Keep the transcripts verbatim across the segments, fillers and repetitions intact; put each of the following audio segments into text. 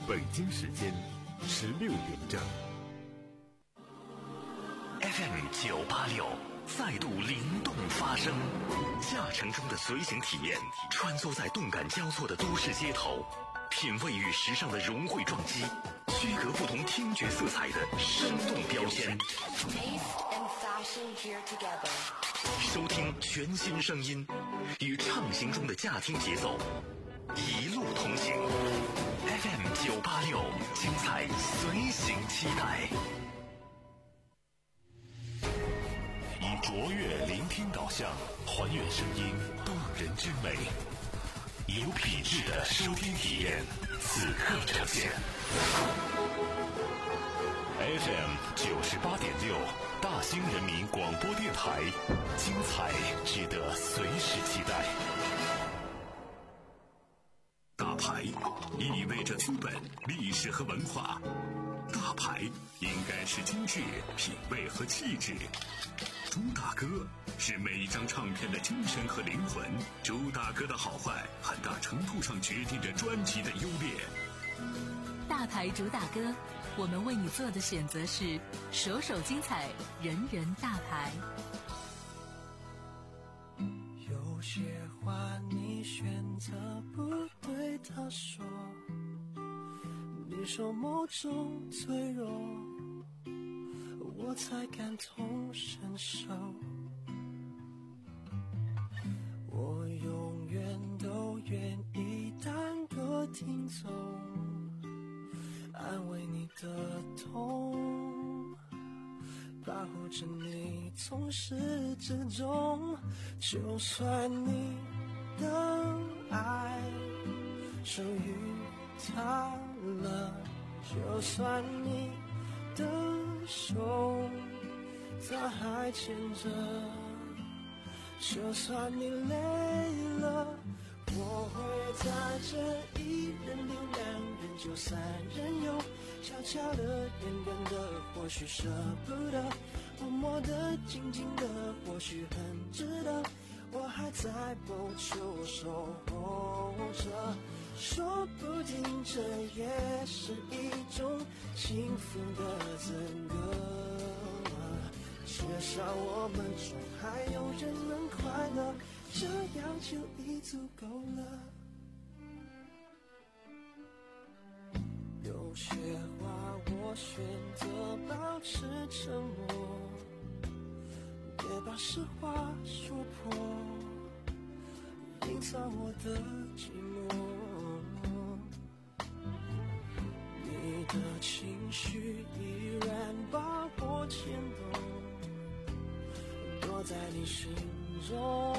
北京时间十六点整。 F M 九八六再度灵动发声，驾乘中的随行体验，穿梭在动感交错的都市街头，品味与时尚的融汇撞击，区隔不同听觉色彩的生动标签。收听全新声音，与畅行中的驾听节奏，一路同行。F M 九八六，精彩随行期待。以卓越聆听导向，还原声音动人之美，有品质的收听体验，此刻呈现。F M 九十八点六，大兴人民广播电台，精彩值得随时期待。大牌意味着资本、历史和文化，大牌应该是精致、品味和气质。朱大哥是每一张唱片的精神和灵魂，朱大哥的好坏很大程度上决定着专辑的优劣。 大牌主打歌，我们为你做的选择是首首精彩，人人大牌。 有些话你选择不对他说，你说某种脆弱，我才感同身受。我永远都愿意当个听众，安慰你的痛，保护着你从始至终。就算你的爱属于他了，就算你的手他还牵着，就算你累了，我会在这一人留两人就三人游，悄悄的远远的或许舍不得，默默的静静的或许很值得，我还在某处守候着，说不定这也是一种幸福的资格，至少我们中还有人能快乐，这样就已足够了。有些话我选择保持沉默，别把实话说破，隐藏我的寂寞。你的情绪依然把我牵动，躲在你心中，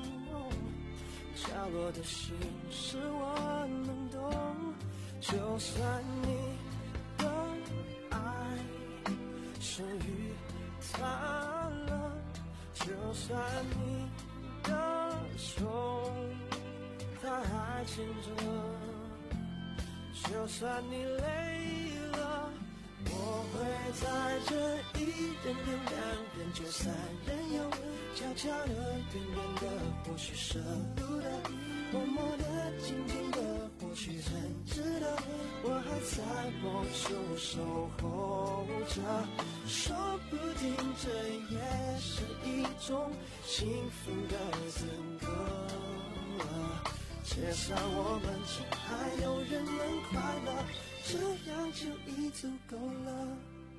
角落的心事我能懂。就算你的爱属于他了，就算你的手他还牵着，就算你累了，我会在这一人留两人就三人游，悄悄的远远的或许舍不得，默默的静静的或许很值得，我还在某处守候着，说不定这也是一种幸福的资格，至少我们中还有人能快乐，这样就已足够了。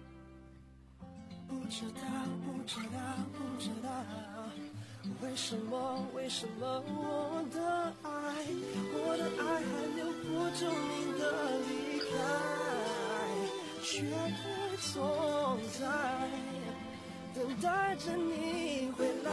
不知道不知道不知道为什么为什么我的爱我的爱还留不住你的离开，却总在等待着你回来。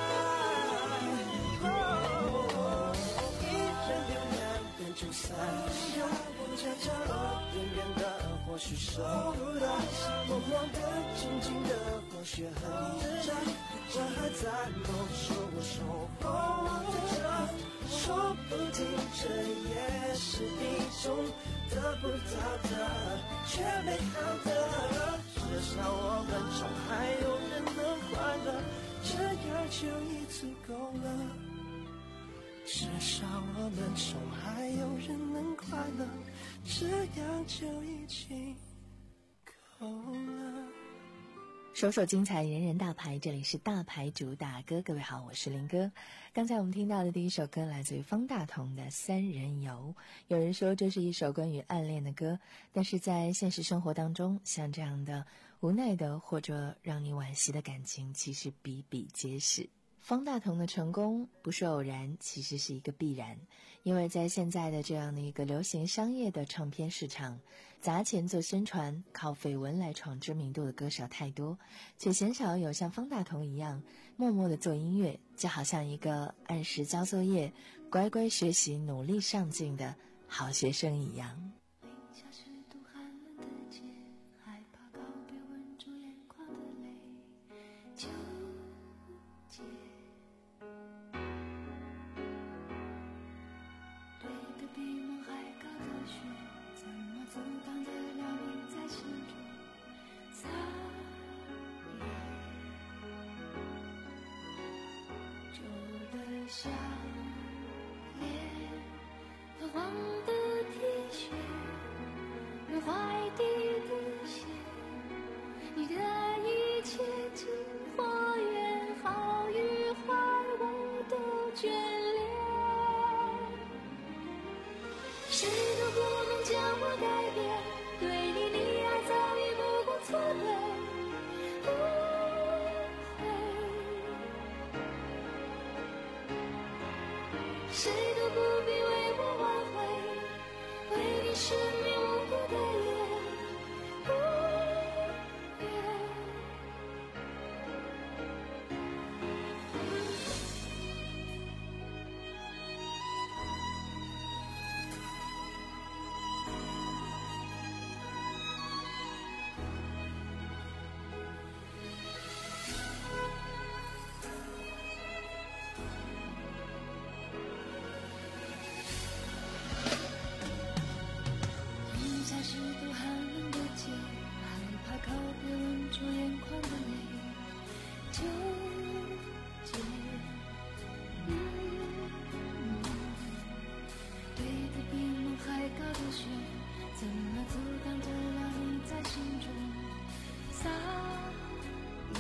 哦，一人留两人就三人游，悄悄的远远的或许舍不得，默默的静静的或许很值得，我还在某处守候着，说不定这也是一种得不到的却美好的，至少我们中还有人能快乐，这样就已足够了。 至少我们中还有人能快乐，这样就已经够了。 首首精彩，人人大牌，这里是大牌主打歌。各位好，我是林哥。刚才我们听到的第一首歌来自于方大同的《三人游》。有人说这是一首关于暗恋的歌，但是在现实生活当中，像这样的无奈的或者让你惋惜的感情其实比比皆是。方大同的成功不是偶然，其实是一个必然，因为在现在的这样的一个流行商业的唱片市场，砸钱做宣传，靠绯闻来闯知名度的歌手太多，却鲜少有像方大同一样默默地做音乐，就好像一个按时交作业、乖乖学习、努力上进的好学生一样。 项链，泛黄的 T 恤，满怀地的血，你的一切进花园，好与坏我都眷恋，谁都不能将我改变，对你溺爱早已不顾错对。谁都不必为我挽回，为你失眠无辜的眼，不愿。下湿度寒冷的街，害怕告别吻住眼眶的泪，纠结、嗯嗯、堆得比梦还高的雪，怎么阻挡得了你在心中撒野，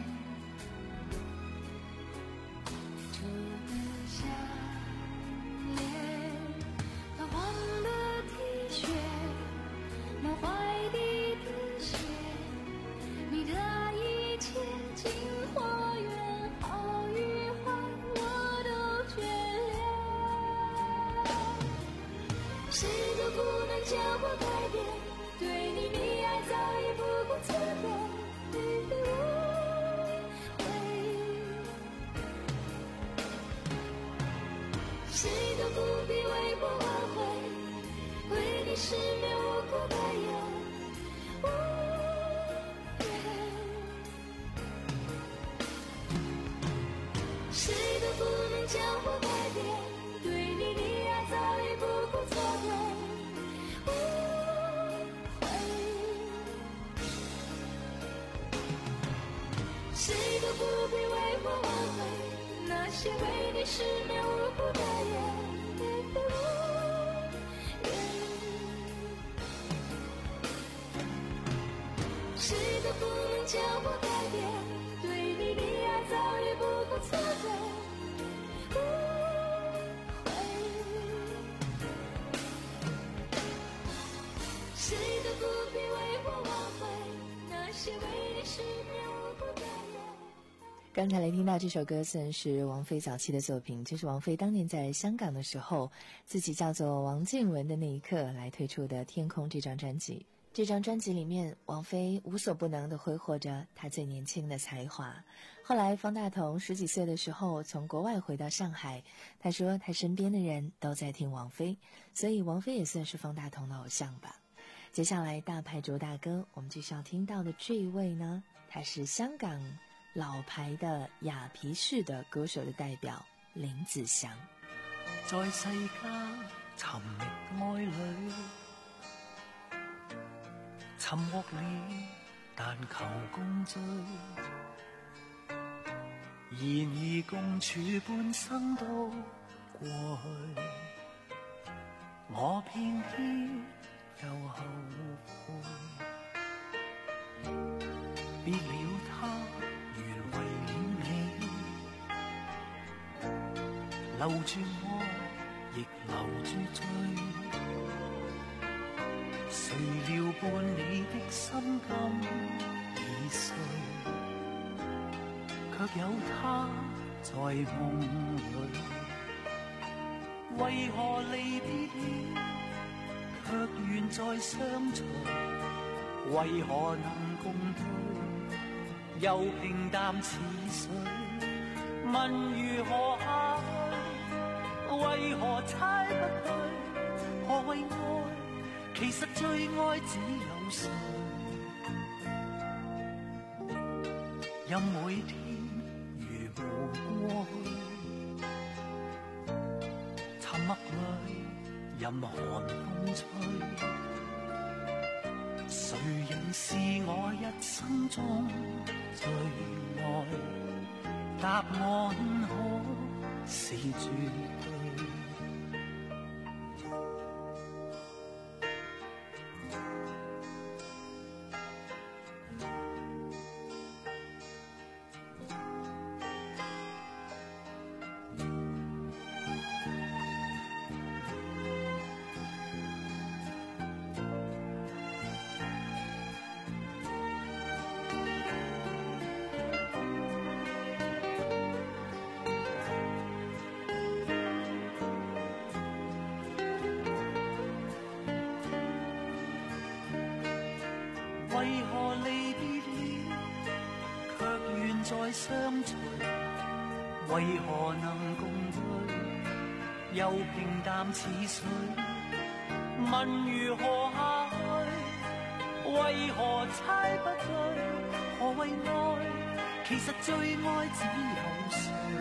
旧的项链，泛黄的 T 恤，满怀地的血，你的一切进花园，好与坏我都眷恋，谁都不能将我改变，对你溺爱早已不顾错对，对我会，谁都不必为我挽回，为你失眠无辜的眼，无缘，谁都不能将我改变，对你溺爱早已不顾错对，无悔，谁都不必为我挽回，那些为你失眠无辜的眼，对对无缘，谁都不能将我改变，对你溺爱早已不顾错对，无悔，谁都不必为我挽回，那些为你失眠无辜的眼。 刚才来听到这首歌算是王菲早期的作品，就是王菲当年在香港的时候，自己叫做王靖雯的那一刻来推出的《天空》这张专辑。这张专辑里面，王菲无所不能地挥霍着她最年轻的才华。后来方大同十几岁的时候从国外回到上海，他说他身边的人都在听王菲，所以王菲也算是方大同的偶像吧。接下来大牌主打歌，我们继续要听到的这一位呢，他是香港老牌的雅皮式的歌手的代表林子祥。 在世間尋覓愛侶，尋獲了但求共聚，然而共處半生都過去，我偏偏又後悔。別了他，原為了你，留住我，亦留住罪。誰料伴你的心今已碎，卻有他在夢裏。為何離別了，卻願再相隨？為何能共對，又平淡似水？問如何下去，為何猜不對？何謂愛？其實最愛只有誰？任每天如無過去，沉默裏任寒風吹，誰人是我一生中最愛？答案可是絕對。為何離別了，卻願再相隨？為何能共對，又平淡似水？問如何下去，為何猜不對？何謂愛？其實最愛只有誰？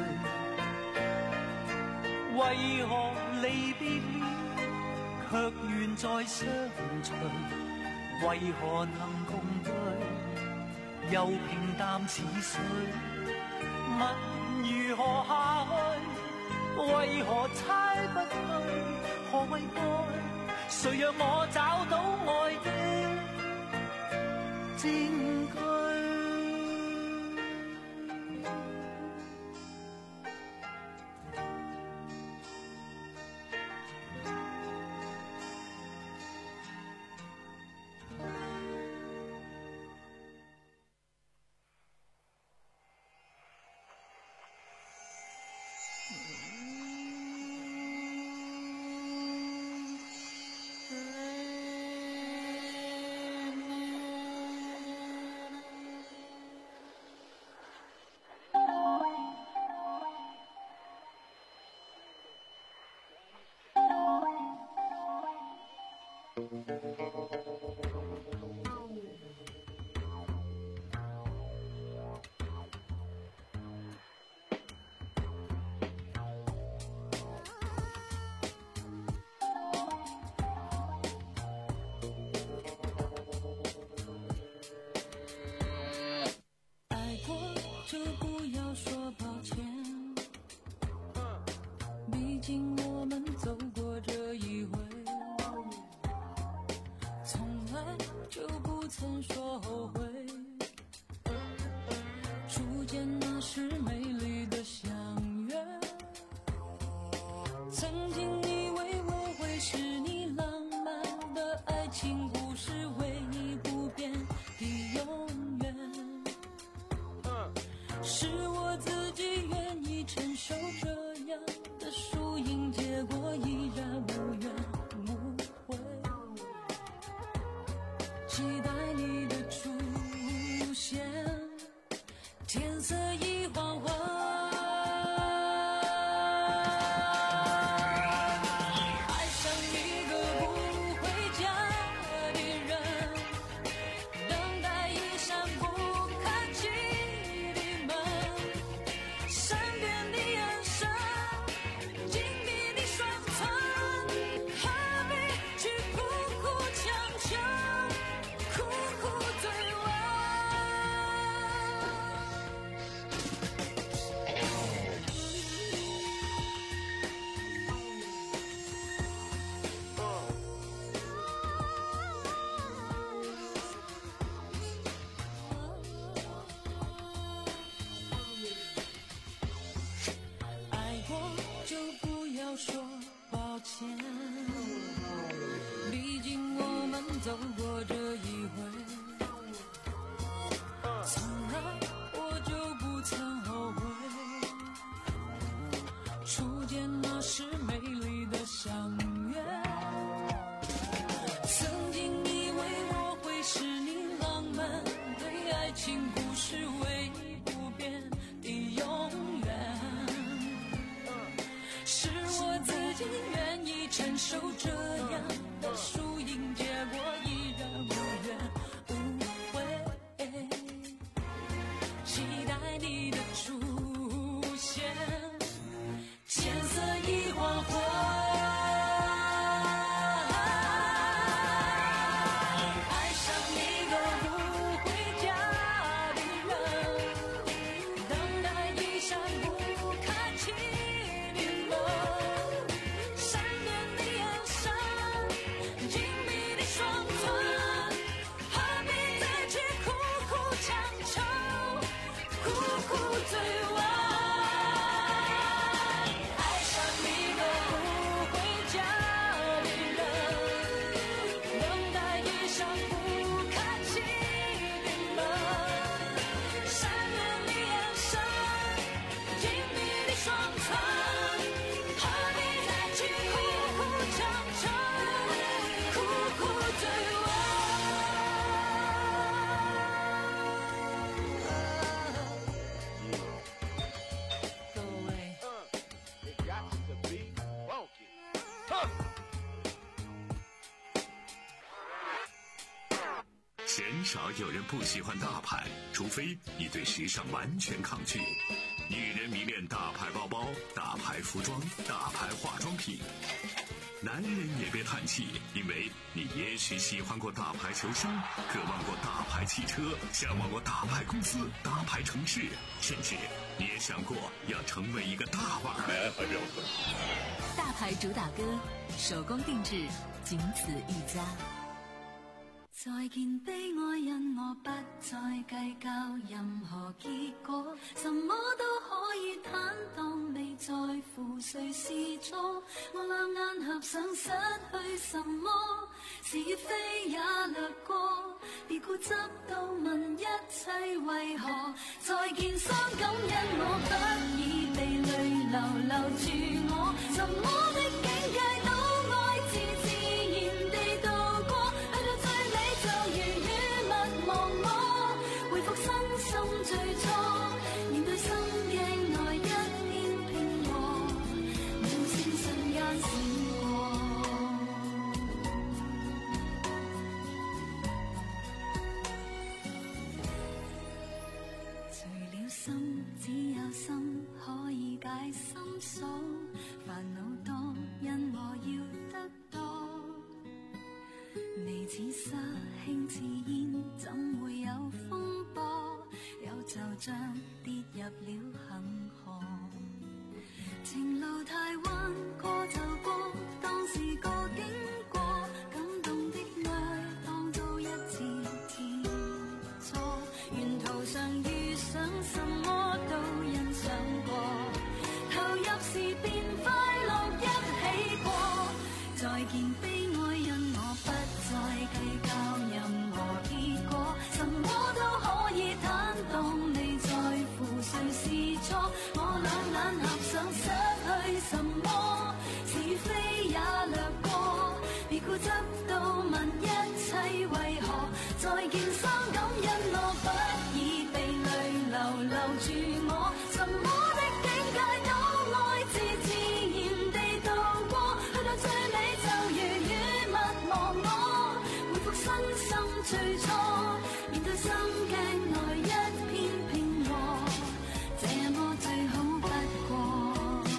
為何離別了，卻願再相隨？為何能共對，又平淡似水？問如何下去，為何猜不對？何謂愛？誰讓我找到愛的證據？ 爱过就不要说抱歉，毕竟我们走过这一回，从来就不曾说后悔。初见那是美丽的相约，曾经以为我会是你浪漫的爱情故事，为你不变的永远。是我自己愿意承受这样的输赢，结果依然无怨无悔。期待你的出现，天色已黄昏，爱上一个不回家鲜少有人不喜欢大牌，除非你对时尚完全抗拒。女人迷恋大牌包包、大牌服装、大牌化妆品。男人也别叹气，因为你也许喜欢过大牌球星，渴望过大牌汽车，向往过大牌公司、大牌城市，甚至你也想过要成为一个大腕儿。 大牌主打歌，手工定制，仅此一家。 再見悲哀人，我不再計較任何結果，什麼都可以坦蕩，未在乎誰是錯。我兩眼合上，失去什麼，是非也掠過，別固執到問一切為何。再見傷感因我不已被淚流留住我，什麼的境界都愛自自然地度過，去到最尾就如雨勿忘我，回復身心最初，面對心鏡內一片平和，無聲瞬間閃過。除了心，只有心可以解心鎖，煩惱多，因我要得多。你似沙輕似煙，怎會有風波？有就像跌入了恒河。情路太彎，過就過，當是個經過。感動的愛，當做一次天錯。沿途上遇上什麼都欣賞過，投入時便快樂一起過。再見悲哀人，我不再計較任何結果，什麼都可以坦蕩，未在乎誰是錯。我兩眼合上，失去什麼，是非也掠過，別固執到問一切為何。再見傷感因我不已被淚流留住我，什麼的境界都愛自自然地度過，去到最尾就如雨勿忘我，回復身心最初，面對心鏡內一片平和，這麼最好不過。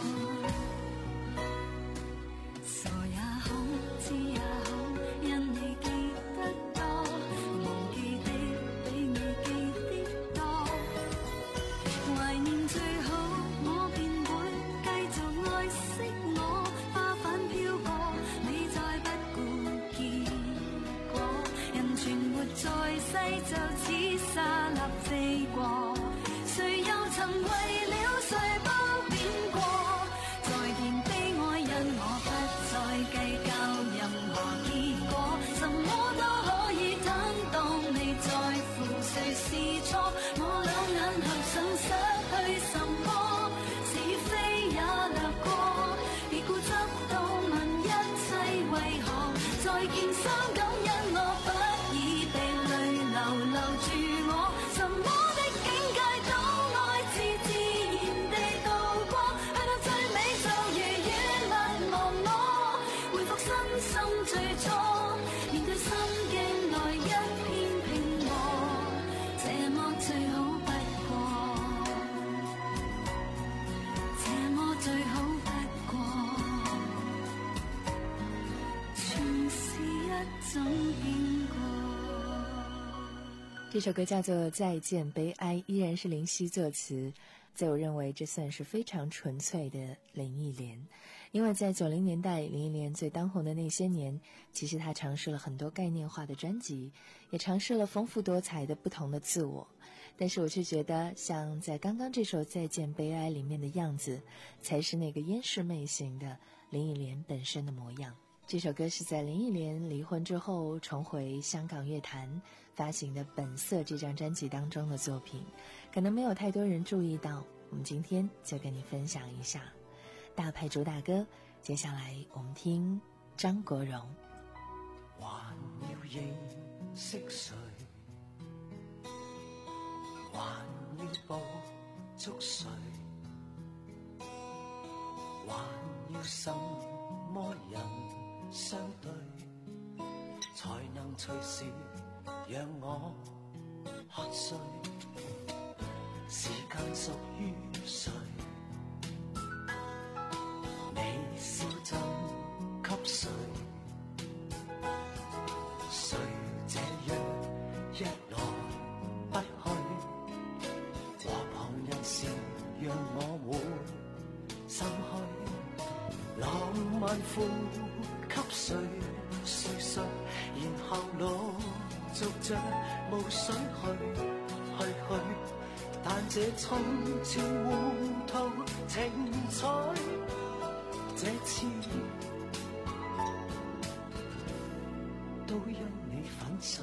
傻也好，知也好，因你記得多，忘記的比你記的多。懷念最好，我便會繼續愛惜我，花瓣飄過，你再不顧結果。人存活在世，就似沙粒飛過，誰又曾為了誰不變過？再見悲哀人，我不再計較任何結果，什麼都可以坦蕩，未在乎誰是錯。我兩眼合上，失去什麼，是非也掠過，別固執到問一切為何。再見傷感因我不已被淚流留住我，什麼的境界都愛自自然地度過，去到最尾就如雨勿忘我，回復身心最初，面對心境內一片平和，這麼最好不過，這麼最好不過，全是一種經過。 这首歌叫做《再见悲哀》，依然是林夕作词。在我认为，这算是非常纯粹的林忆莲，因为在九零年代，林忆莲最当红的那些年，其实她尝试了很多概念化的专辑，也尝试了丰富多彩的不同的自我。但是我却觉得，像在刚刚这首《再见悲哀》里面的样子，才是那个烟视媚型的林忆莲本身的模样。这首歌是在林忆莲离婚之后重回香港乐坛发行的《本色》这张专辑当中的作品，可能没有太多人注意到，我们今天就跟你分享一下大牌主打歌。接下来我们聽張國榮。 還要認識誰，還要捕捉誰，還要什麼人相對，才能隨時让我喝醉，時間屬於誰？你笑怎給誰？誰這樣一來不去？和旁人笑，讓我會心虛。浪漫付給誰？誰誰？然後陸續着霧水去去去。但這春千換套情彩，這次都因你粉碎。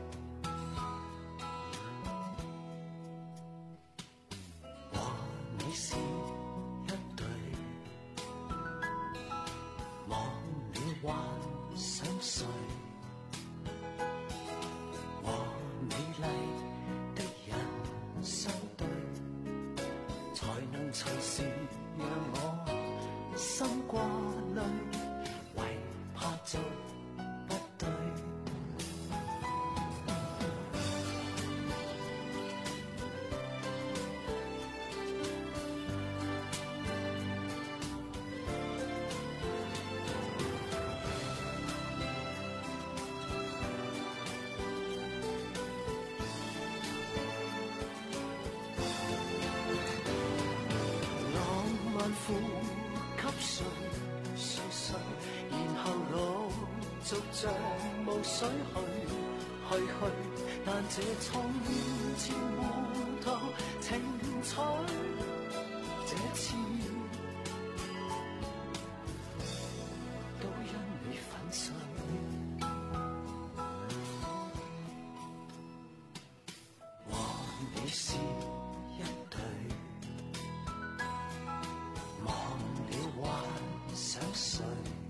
和你是一對，忘了幻想誰？和美麗的人相對，才能隨時讓我心掛慮，為怕做不對。付給誰誰誰，然後陸續着霧水去去去。但這從前糊塗情彩，這次都因你粉碎。和你是一對，忘了幻想誰？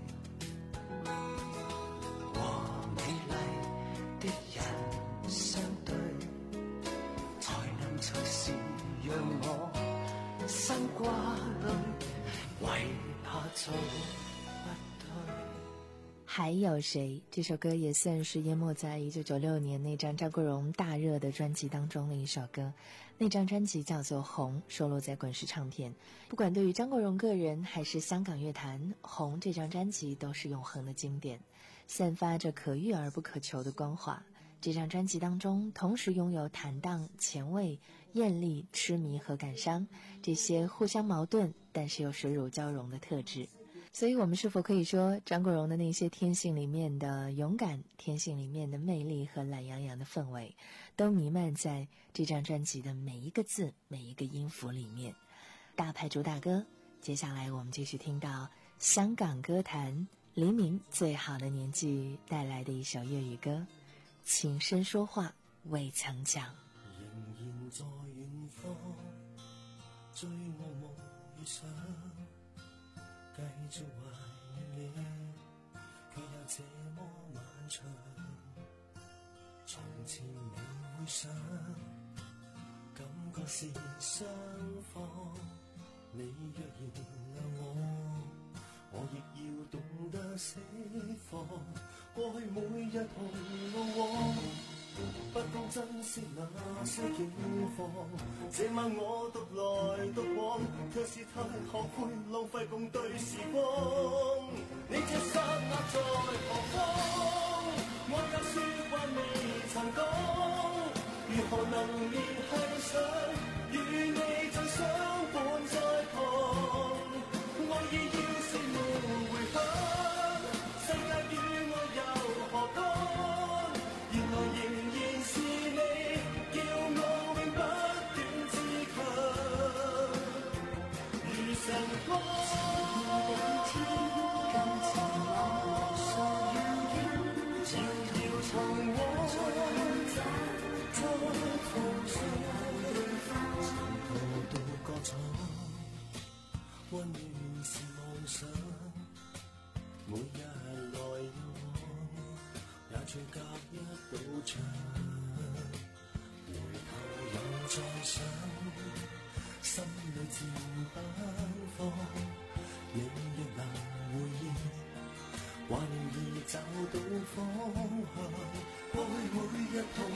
和美麗的人相對，才能隨時讓我心掛慮，為怕做不對。 还有谁？这首歌也算是淹没在一九九六年那张张国荣大热的专辑当中的一首歌。那张专辑叫做《红》，收录在滚石唱片。不管对于张国荣个人还是香港乐坛，《红》这张专辑都是永恒的经典，散发着可遇而不可求的光华。这张专辑当中同时拥有坦荡、前卫、艳丽、痴迷和感伤这些互相矛盾但是又水乳交融的特质。所以我们是否可以说，张国荣的那些天性里面的勇敢，天性里面的魅力和懒洋洋的氛围，都弥漫在这张专辑的每一个字、每一个音符里面。大牌主打歌，接下来我们继续听到香港歌坛黎明最好的年纪带来的一首粤语歌，情深说话未曾讲。 仍然在遠方追我夢想，繼續懷念你，卻又這麼漫長。從前你會想，感覺是雙方，你若原諒我，我亦要懂得釋放。過去每日同路往，不懂珍惜那些景況。這晚我獨來獨往，卻是太後悔浪費共對時光。你這剎那在何方？我有説話未曾講，如何能聯繫上與你最相伴在旁？愛意要四門迴響，世界與我又何干？原來仍然是你，叫我永不斷自強，如晨光。溫暖是夢想，每日來往，也像隔一道牆。回頭又再想，心裏自不放。你若能回憶，還容易找到方向。過去每日同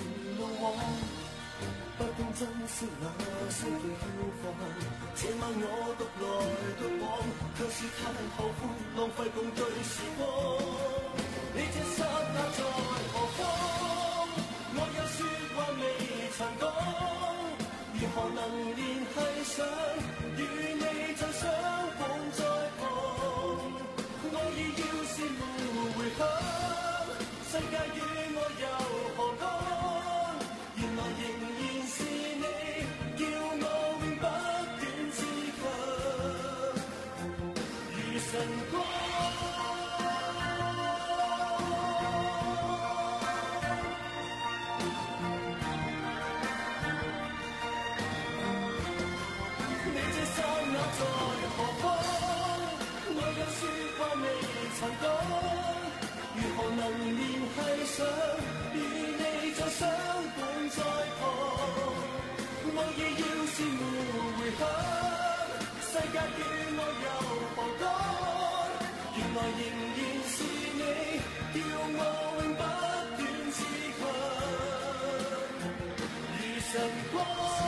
真是那些遠方，這晚我獨來獨往，卻是太後悔，浪費共對時光。你這剎那在何方？我有說話未曾講，如何能聯繫上？與你就相伴在旁，我已要是無回響，世界與我又何干？原來仍然是你，叫我永不斷自強，如晨光。你這剎那在何方？我有說話未曾講，如何能聯繫上？與你再相伴在旁，我已要是無回響，世界與我又何干？原來仍然是你，叫我永不斷自強，如晨光。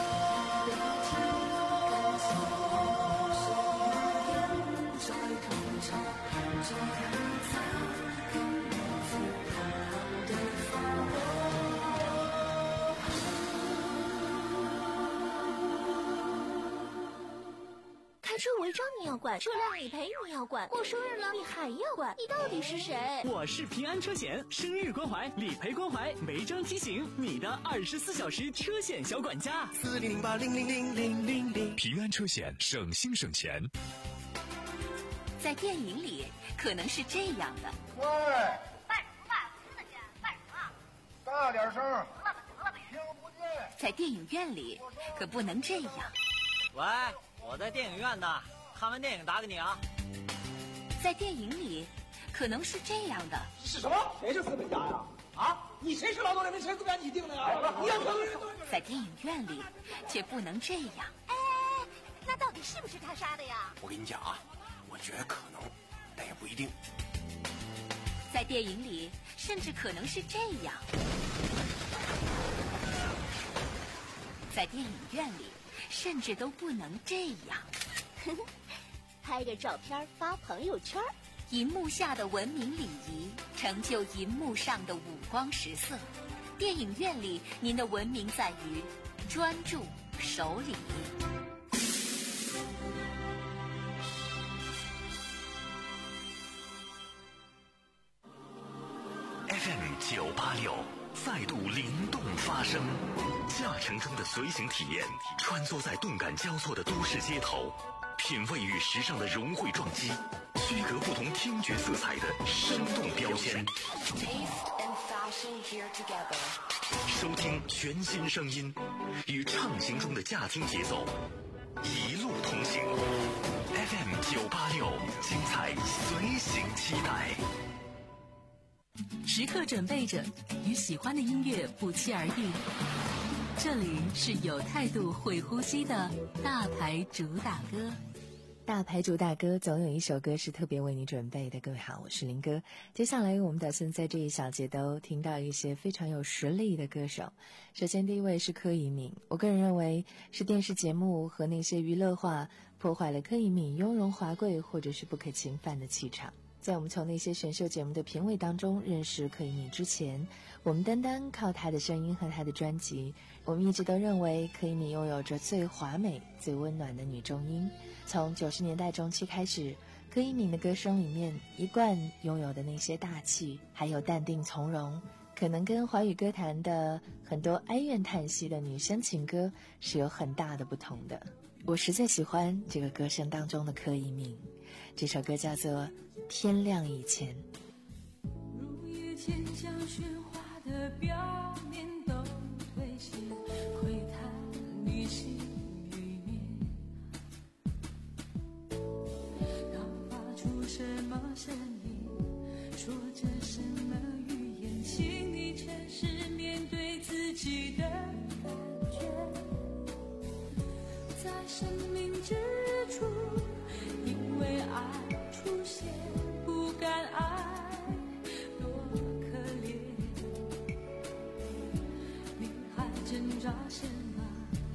车违章你要管，车辆理赔你要管，过生日了你还要管，你到底是谁？ 我是平安车险，生日关怀，理赔关怀，违章提醒，你的二十四小时车险小管家。 四零零八零零零零零零。 平安车险，省心省钱。 在电影里，可能是这样的。 喂， 干什么？听得见？干什么？ 大点声。 得了吧，得了吧， 听不见。 在电影院里，可不能这样。 喂。我在电影院呢，看完电影打给你啊。 在电影里，可能是这样的。 是什么？谁是资本家呀？啊，你谁是劳动人民？谁资本家？你定的呀？你要在电影院里，却不能这样。 哎，那到底是不是他杀的呀？ 我跟你讲啊，我觉得可能，但也不一定。 在电影里，甚至可能是这样。在电影院里。甚至都不能这样， 拍个照片发朋友圈。 银幕下的文明礼仪，成就银幕上的五光十色。电影院里，您的文明在于专注、守礼。 F M 九八六。再度灵动发声，驾乘中的随行体验，穿梭在动感交错的都市街头，品味与时尚的融汇撞击，区隔不同听觉色彩的生动标签。收听全新声音，与畅行中的驾听节奏，一路同行。F M 九八六，精彩随行期待。 时刻准备着与喜欢的音乐不期而遇，这里是有态度会呼吸的大牌主打歌。 大牌主打歌总有一首歌是特别为你准备的。各位好，我是林哥。接下来我们打算在这一小节都听到一些非常有实力的歌手。首先第一位是柯以敏，我个人认为是电视节目和那些娱乐化破坏了柯以敏雍容华贵或者是不可侵犯的气场。在我们从那些选秀节目的评委当中认识柯以敏之前，我们单单靠她的声音和她的专辑，我们一直都认为柯以敏拥有着最华美最温暖的女中音。从九十年代中期开始，柯以敏的歌声里面一贯拥有的那些大气还有淡定从容，可能跟华语歌坛的很多哀怨叹息的女生情歌是有很大的不同的。我实在喜欢这个歌声当中的柯以敏，这首歌叫做《天亮以前》。 如雨千江，喧哗的表面都退卸，窥探你心里面，刚发出什么声音，说着什么语言，请你诚实面对自己的感觉，在生命之初，因为爱出现，不敢爱多可怜，你还挣扎什么？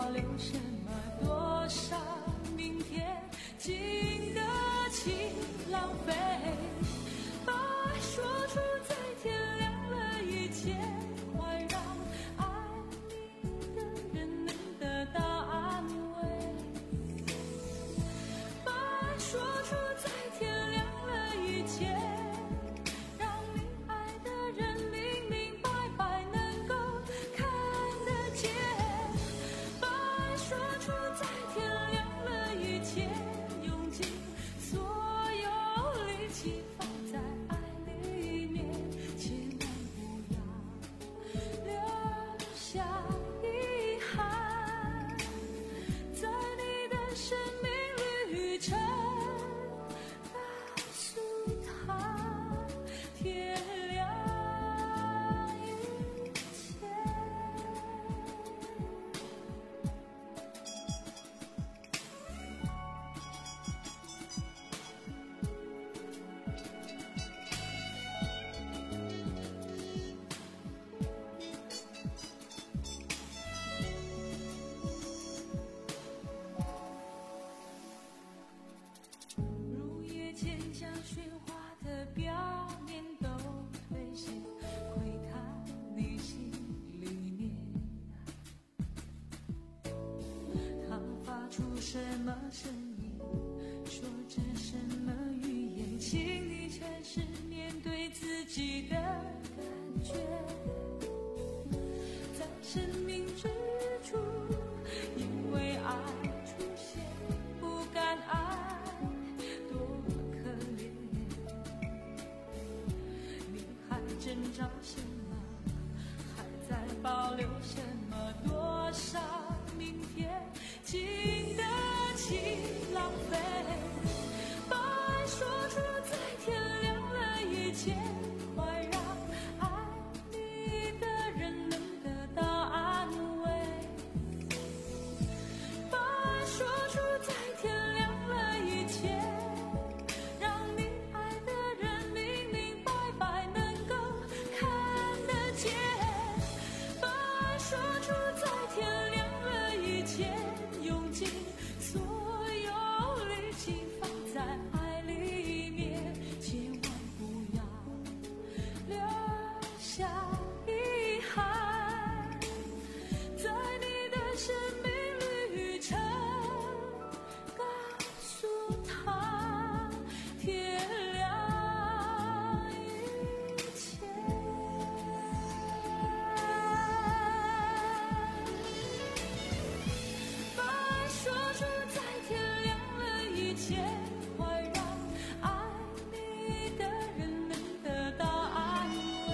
保留什么多少明天经得起浪费，把爱说出在天亮了以前，快让爱你的人能得到安慰，把爱说出在天亮了以前，让你爱的人明明白白能够看得见，把爱说出在天亮了以前，用尽所有力气放在爱里面，千万不要留下遗憾，在你的生命旅程告诉他天亮以前。入夜渐将喧哗的表面都兑现，窥探你心里面，他发出什么声音，说着什么语言，请你诚实面对自己的感觉，在生命之初，因为爱出现，不敢爱多可怜，你还挣扎什么，还在保留什么多少明天经得起浪费，把爱说出在天亮了以前，快让爱你的人能得到安慰，把爱说出在天亮了以前，让你爱的人明明白白能够看得见，把爱说出在天亮了以前，用尽所有力气放在爱里面，千万不要留下遗憾，在你的生命旅程告诉他天亮以前。把爱说出在天亮了以前，快让爱你的人能得到安慰，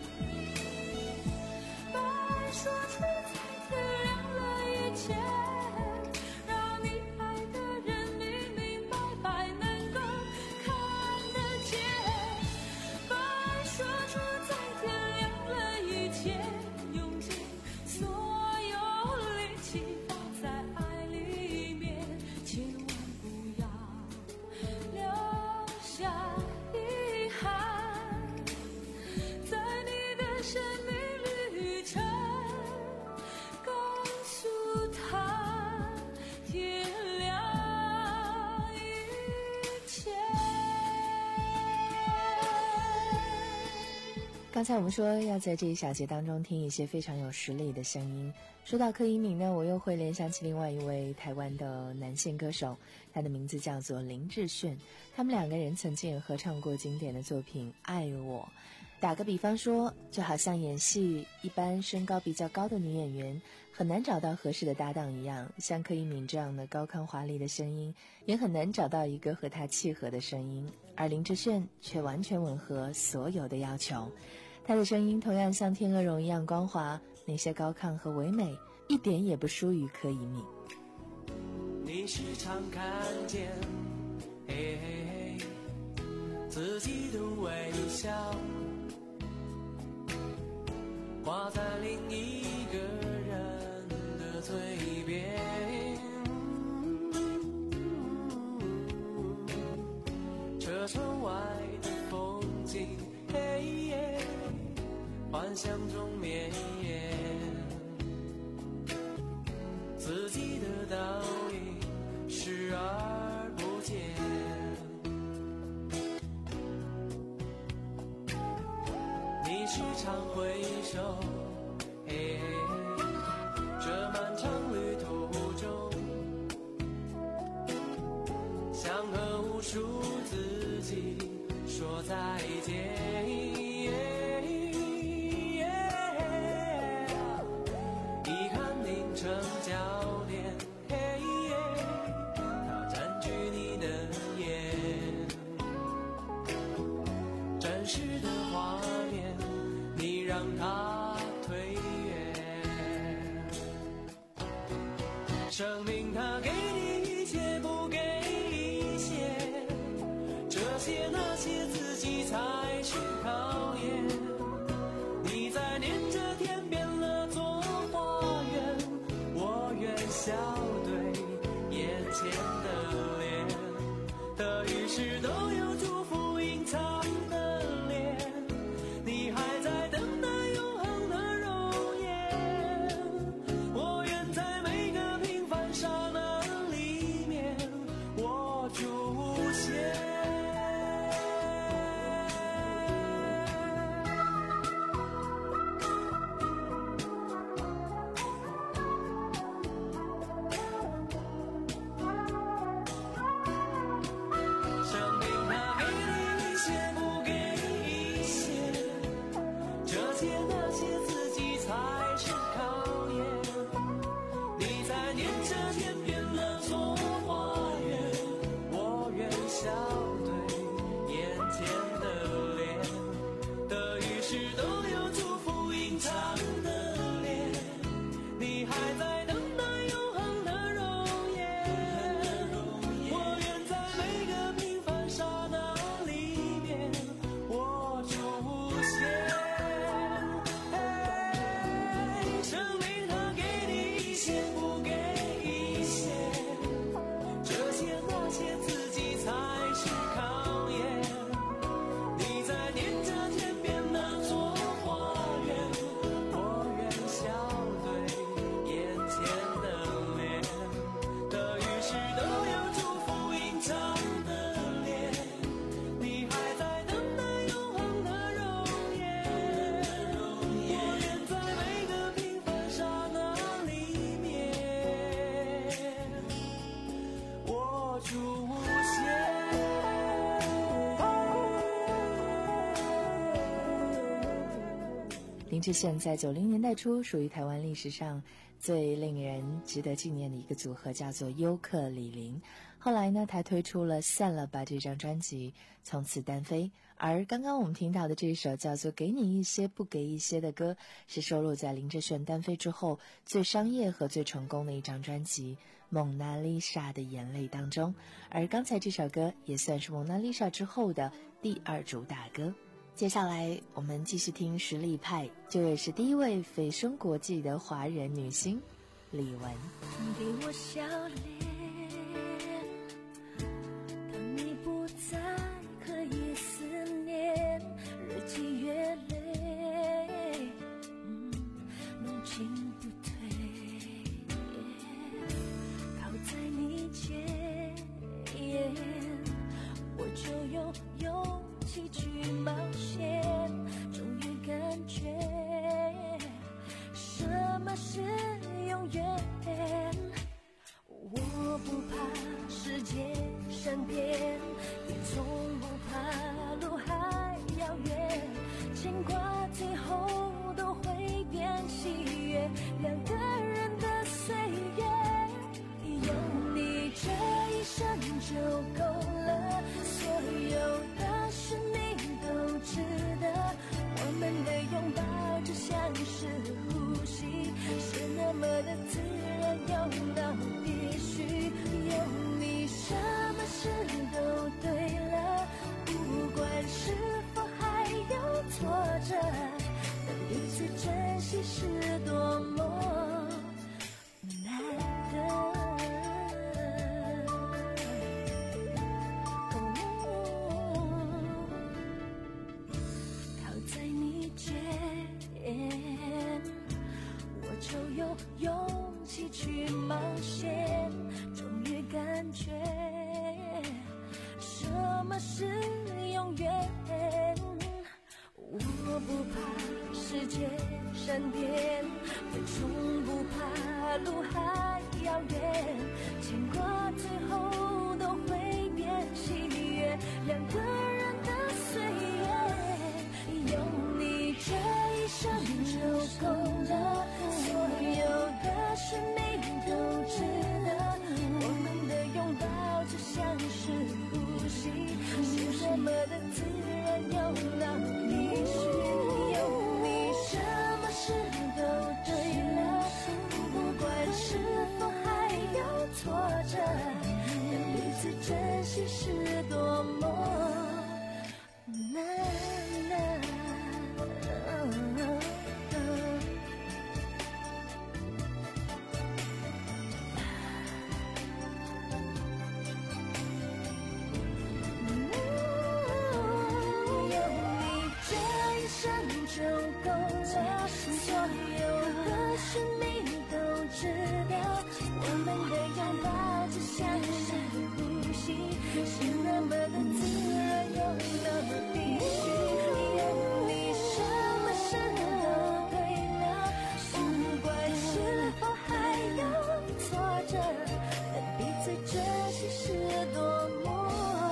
把爱说出在天亮了以前，让你爱的人明明白白能够看得见，把爱说出在天亮了以前，用尽所有力气放在爱里面，千万不要留下遗憾，在你的生命旅程告诉他天亮以前。 刚才我们说要在这一小节当中听一些非常有实力的声音。说到柯以敏呢，我又会联想起另外一位台湾的男性歌手，他的名字叫做林志炫。他们两个人曾经也合唱过经典的作品《爱我》。打个比方说，就好像演戏一般身高比较高的女演员很难找到合适的搭档一样，像柯以敏这样的高亢华丽的声音也很难找到一个和她契合的声音，而林志炫却完全吻合所有的要求。他的声音同样像天鹅绒一样光滑，那些高亢和唯美一点也不输于柯以敏。 你时常看见嘿嘿嘿自己的微笑挂在另一个人的嘴边，车窗外的风景嘿耶幻想中绵延，自时常回首，嘿嘿，这漫长旅途中，想和无数自己说再见。遗憾凝成焦点，嘿耶，它占据你的眼。真实的画面，你让它推远。生命它给你一切，不给一些，这些那些自己才是考验。你在念着天边了座花园，我愿笑对眼前的脸，得与失都有祝福隐藏的脸，你还在等待永恒的容颜。我愿在每个平凡刹那里面，我出现。生命它给你一些，不给一些，这些那些自己才是考验。你在念着天边那座花园，我愿笑对眼前的脸，得与失都有祝福隐藏的脸，你还在等待永恒的容颜。我愿在每个平凡刹那里面，我出现。生命它给你一些，不给一些，这些那些自己才是考验。你在念着天边那座花园，我愿笑对眼前的脸，得与失都有祝福隐藏的脸，你还在等待永恒的容颜。我愿在每个平凡刹那里面，我出现。 林志炫在九零年代初属于台湾历史上最令人值得纪念的一个组合，叫做优客李林。后来呢，他推出了《散了吧》这张专辑，从此单飞。而刚刚我们听到的这一首叫做《给你一些不给一些》的歌，是收录在林志炫单飞之后最商业和最成功的一张专辑《蒙娜丽莎的眼泪》当中。而刚才这首歌也算是蒙娜丽莎之后的第二主打歌。接下来我们继续听实力派，这位是第一位蜚声国际的华人女星李玟。 给我笑脸，当你不在可以思念，日积月累，嗯，浓情不退，靠在你肩，我就有勇气去冒险，终于感觉什么是永远。我不怕世界善变，也从不怕路还遥远，牵挂最后都会变喜悦，两个人的岁月，有你这一生就够了，所有的是你都值得，我们的拥抱就像是呼吸，是那么的自然又到必须，有你什么事都对了，不管是否还有挫折，能彼此珍惜是多么难得。勇气去冒险，终于感觉什么是永远。我不不怕世界善变，最终不怕路还遥远，牵挂最后都会变喜悦，两个人的岁月，有你这一生就够了，所有的生命都值得，我们的拥抱就像是呼吸，是那么的自然又那么必须，有你什么事都对了，不管是否还有挫折，能彼此珍惜是多么难难。就够了，所有的生命都值得，我们的拥抱就像是呼吸，是那么的自然又那么必须，有你什么事都对了，不管是否还有挫折，能彼此珍惜是多么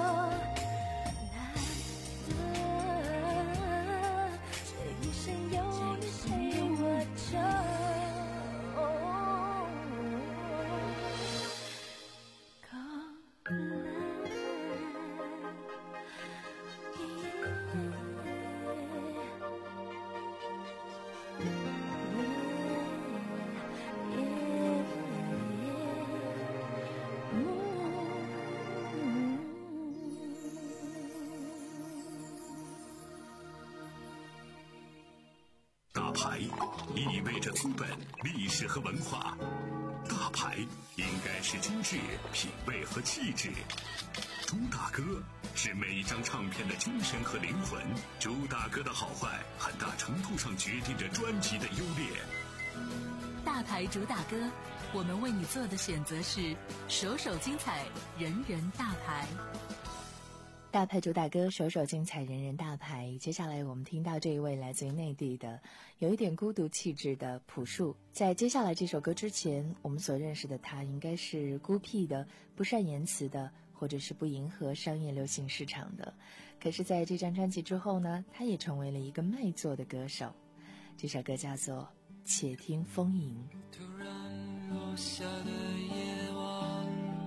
大牌意味着资本、历史和文化，大牌应该是精致、品味和气质。朱大哥是每一张唱片的精神和灵魂，朱大哥的好坏很大程度上决定着专辑的优劣。 大牌主打歌，我们为你做的选择是首首精彩，人人大牌。 大牌主打歌，首首精彩，人人大牌。接下来我们听到这一位来自于内地的有一点孤独气质的朴树。在接下来这首歌之前，我们所认识的他应该是孤僻的、不善言辞的，或者是不迎合商业流行市场的。可是在这张专辑之后呢，他也成为了一个卖座的歌手。这首歌叫做《且听风吟》。 突然落下的夜晚，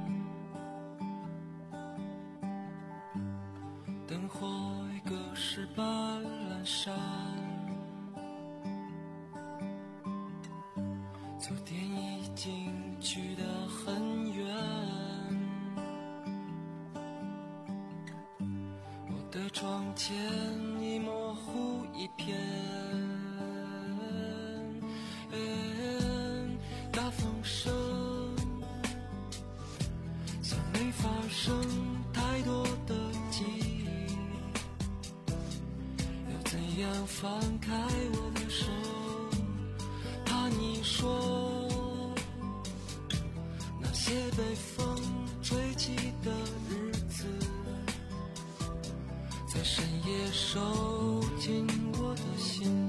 灯火隔世般阑珊，昨天已经去得很远，我的窗前已模糊一片，大风声像没发生太多的记忆，要怎样放开我的手，怕你说那些被风吹起的日子，在深夜收进我的心。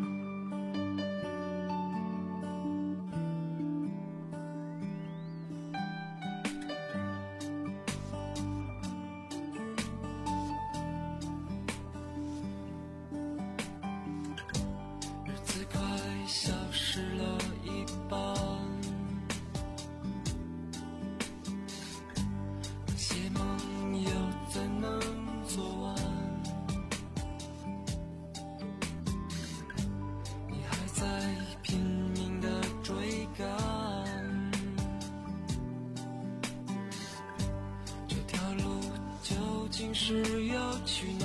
是要去哪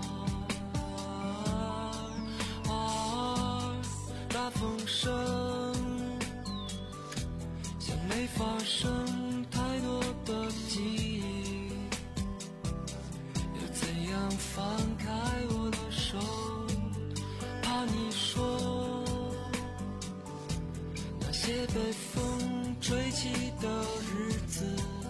儿？大风声像没发生太多的记忆，要怎样放开我的手，怕你说那些被风吹起的日子，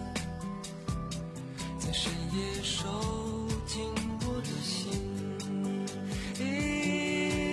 在深夜收进我的心。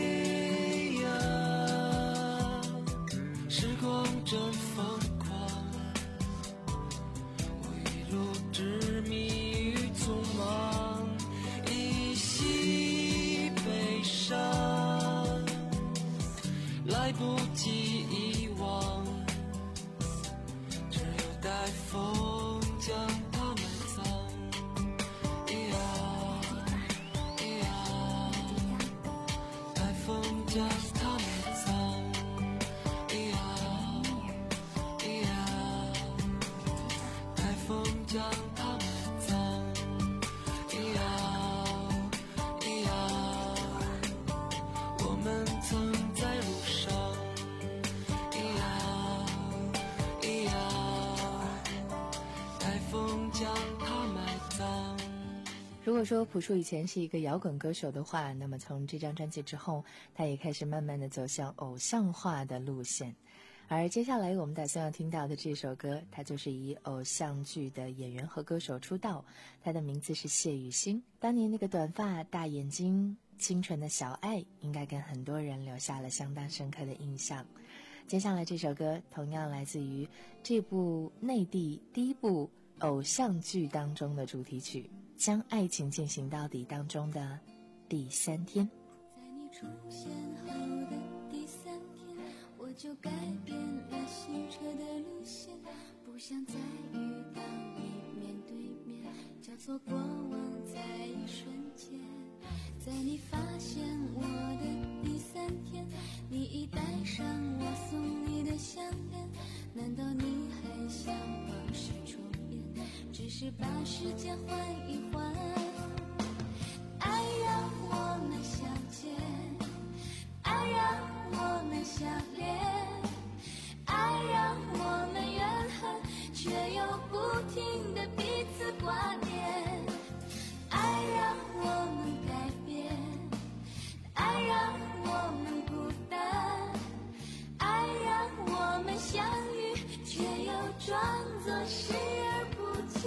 来不及遗忘，只有待风将它埋葬。咿呀咿呀，待风将它埋葬。咿呀咿呀，待风将它埋葬。咿呀咿呀，我们曾在路上。咿呀咿呀，待风将它埋葬。 如果说朴树以前是一个摇滚歌手的话，那么从这张专辑之后，他也开始慢慢的走向偶像化的路线。而接下来我们打算要听到的这首歌，它就是以偶像剧的演员和歌手出道，他的名字是谢雨欣。当年那个短发、大眼睛、清纯的小爱，应该跟很多人留下了相当深刻的印象。接下来这首歌同样来自于这部内地第一部偶像剧当中的主题曲《将爱情进行到底》当中的第三天。 在你出现后的第三天，我就改变了行车的路线，不想再遇到你面对面，交错过往在一瞬间。在你发现我的第三天，你已戴上我送你的项链，难道你还想往事重演？只是把时间换一换，爱让我们相见，爱让我们相恋，爱让我们怨恨，却又不停地彼此挂念，爱让我们改变，爱让我们孤单，爱让我们相遇，却又装作视而不见。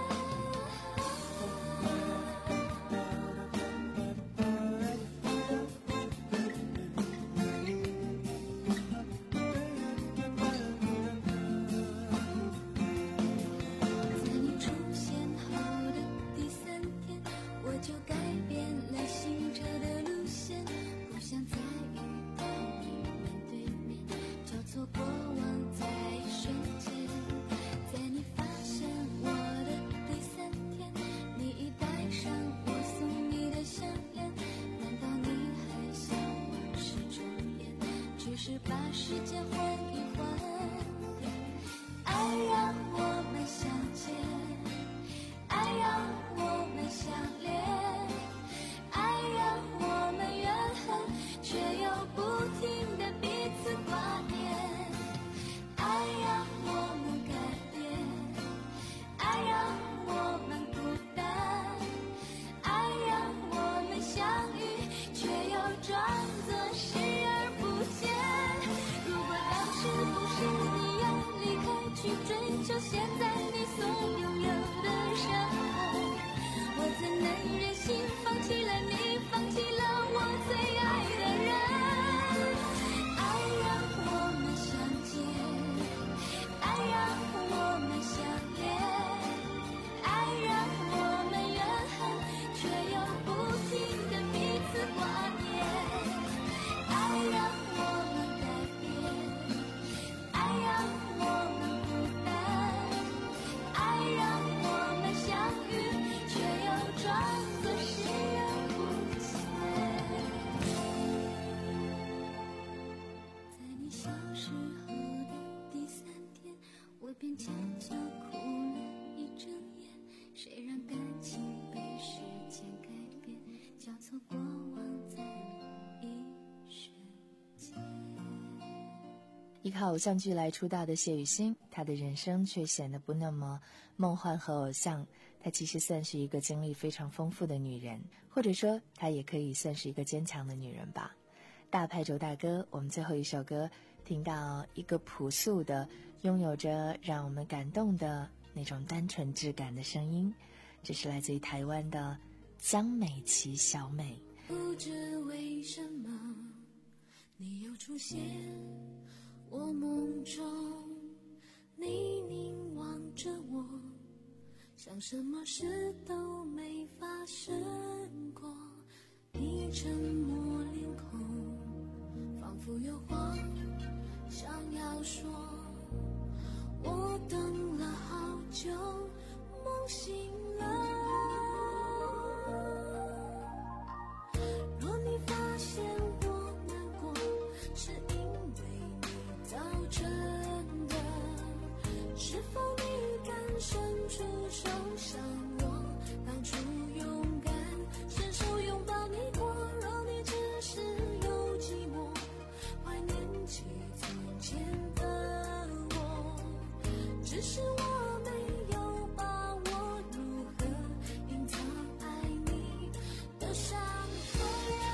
在你出现后的第三天，我就改变了行车的路线，不想再遇到你面对面，交错过往在一瞬间。在你发现我的第三天，你已戴上我送你的项链，难道你还想往事重演？只是把时间换一换，爱让我们相见，爱让我们相恋，爱让我们怨恨，却又不停地彼此挂念，爱让我们改变，爱让我们孤单，爱让我们相遇，却又装作视而不见。如果当时不是你要离开去追求现在你所拥有的生活，我怎能忍心放弃了你，放弃了我最爱的人？爱让我们相见，爱让我们相恋，爱让我们怨恨，却又不停地彼此挂念，爱让我们改变，爱让我们孤单，爱让我们相遇，却又装作视而不见。在你消失后的第三天，我便悄悄哭了一整夜，谁让感情被时间改变，交错过往在一瞬间。 依靠偶像剧来出道的谢雨欣，她的人生却显得不那么梦幻和偶像。她其实算是一个经历非常丰富的女人，或者说她也可以算是一个坚强的女人吧。大派周大哥，我们最后一首歌听到一个朴素的，拥有着让我们感动的那种单纯质感的声音，这是来自于台湾的江美琪小美。 不知为什么你又出现我梦中，你凝望着我，像什么事都没发生过。你沉默脸孔，仿佛有话想要说，我等了好久，梦醒了。若你发现我难过，是因为你造成的，是否你敢伸出手向我当初勇敢伸手拥抱你过？若你只是有寂寞，怀念起从前的我，只是我没有把握如何隐藏爱你的伤口。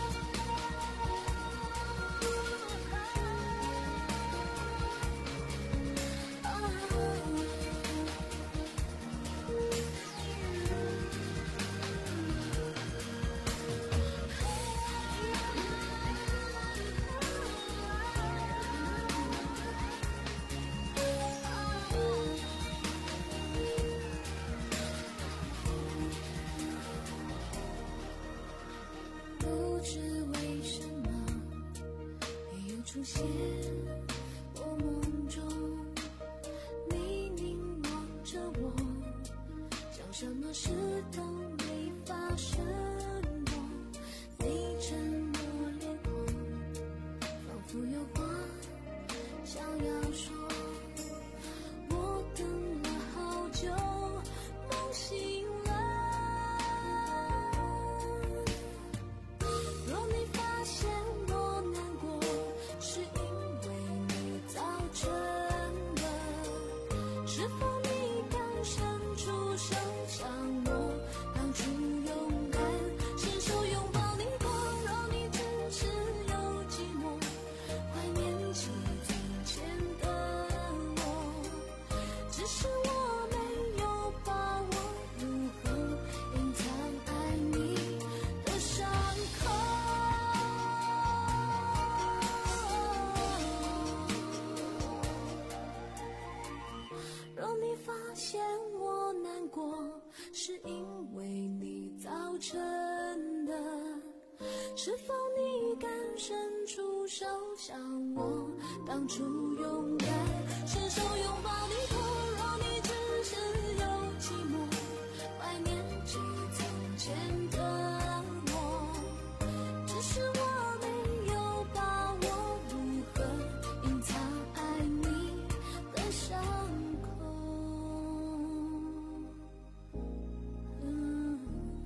不知为什么你又出现我梦中，你凝望着我，像什么事都没发生过。你沉默脸孔，仿佛有话想要说，我等了好久，梦醒了。若你发现我难过，是因为你造成的，是否你敢伸出手向我当初勇敢伸手拥抱你过？若你只是有寂寞，怀念起从前的我，只是我没有把握如何隐藏爱你的伤口。若你发现我难过，是因为你造成的，是否你敢伸出手向我当初勇敢伸手拥抱你过？若你只是有寂寞，怀念起从前的我，只是我没有把握如何隐藏爱你的伤口。嗯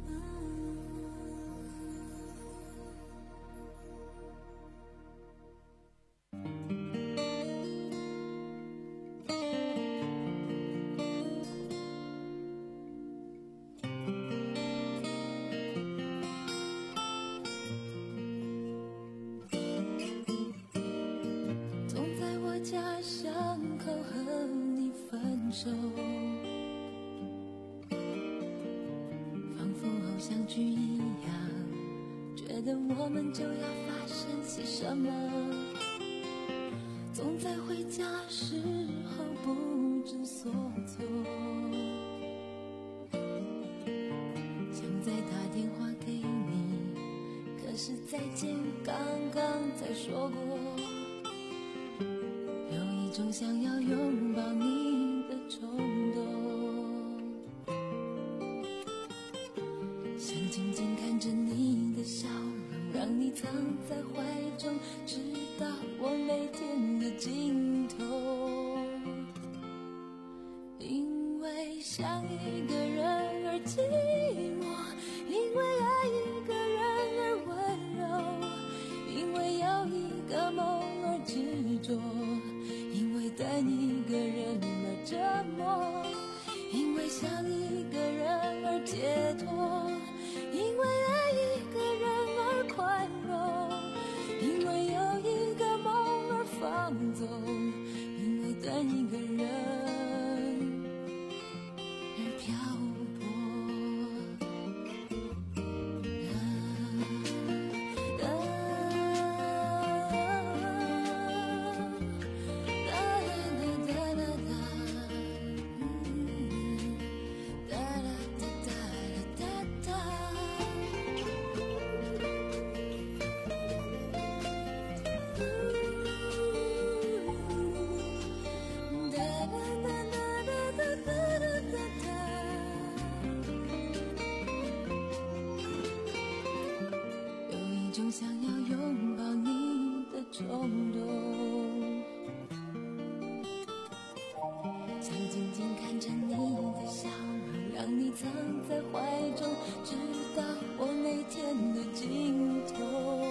总在我家巷口和你分手，仿佛偶像剧一样，觉得我们就要发生些什么。总在回家时候不知所措，想再打电话给你，可是再见刚刚才说过，有一种想要拥抱你的冲动，想静静看着你的笑容，让你藏在怀中，直到我每天的尽头。因为想一个人而寂寞，因为爱一个人而温柔，因为有一个梦而执着，因为等一个人而折磨，因为想一个人而解脱，因为爱一个人而快乐，因为有一个梦而放纵，因为等一个人而漂泊。哒冲动。想静静看着你的笑容，让你藏在怀中，直到我每天的尽头。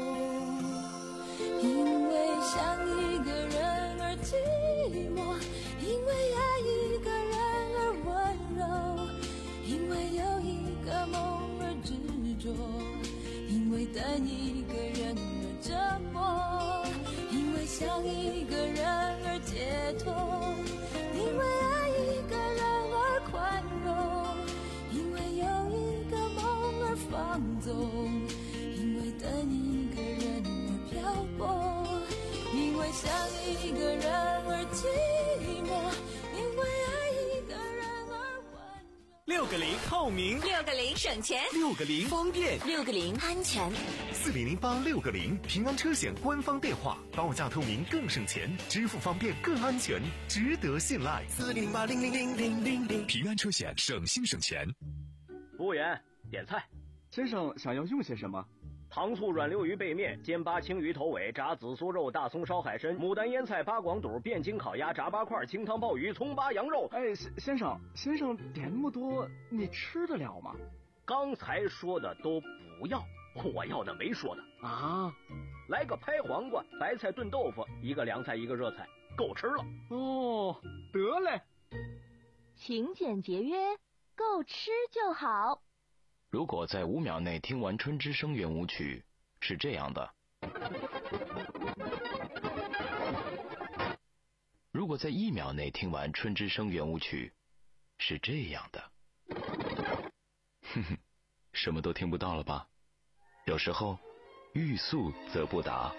因为想一个人而寂寞，因为爱一个人而温柔，因为有一个梦而执着，因为等一个人而折磨，因为想一个人而解脱，因为爱一个人而宽容，因为有一个梦而放纵，因为等一个人而漂泊，因为想一个人而寂寞，因为爱一个人而温柔。 六个零透明， 六个零省钱， 六个零方便， 六个零安全。 四零零八六个零，平安车险官方电话，报价透明更省钱，支付方便更安全，值得信赖。 四零八零零零零零零， 平安车险省心省钱。 服务员，点菜。 先生想要用些什么？ 糖醋软溜鱼背面、煎八青鱼头尾、炸紫苏肉、大葱烧海参、牡丹腌菜、八广肚、汴京烤鸭、炸八块、清汤鲍鱼、葱八羊肉。 哎，先生，先生点那么多，你吃得了吗？ 刚才说的都不要，我要的没说的啊。 来个拍黄瓜、白菜炖豆腐，一个凉菜一个热菜，够吃了。 哦，得嘞。 勤俭节约，够吃就好。 如果在五秒内听完春之声圆舞曲，是这样的；如果在一秒内听完春之声圆舞曲，是这样的。哼哼，什么都听不到了吧？有时候，欲速则不达。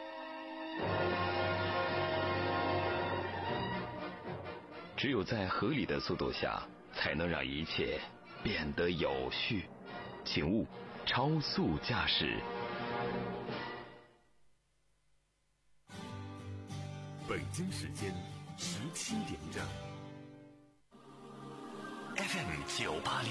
只有在合理的速度下，才能让一切变得有序。请勿超速驾驶。 北京时间十七点整。 F M 九八六。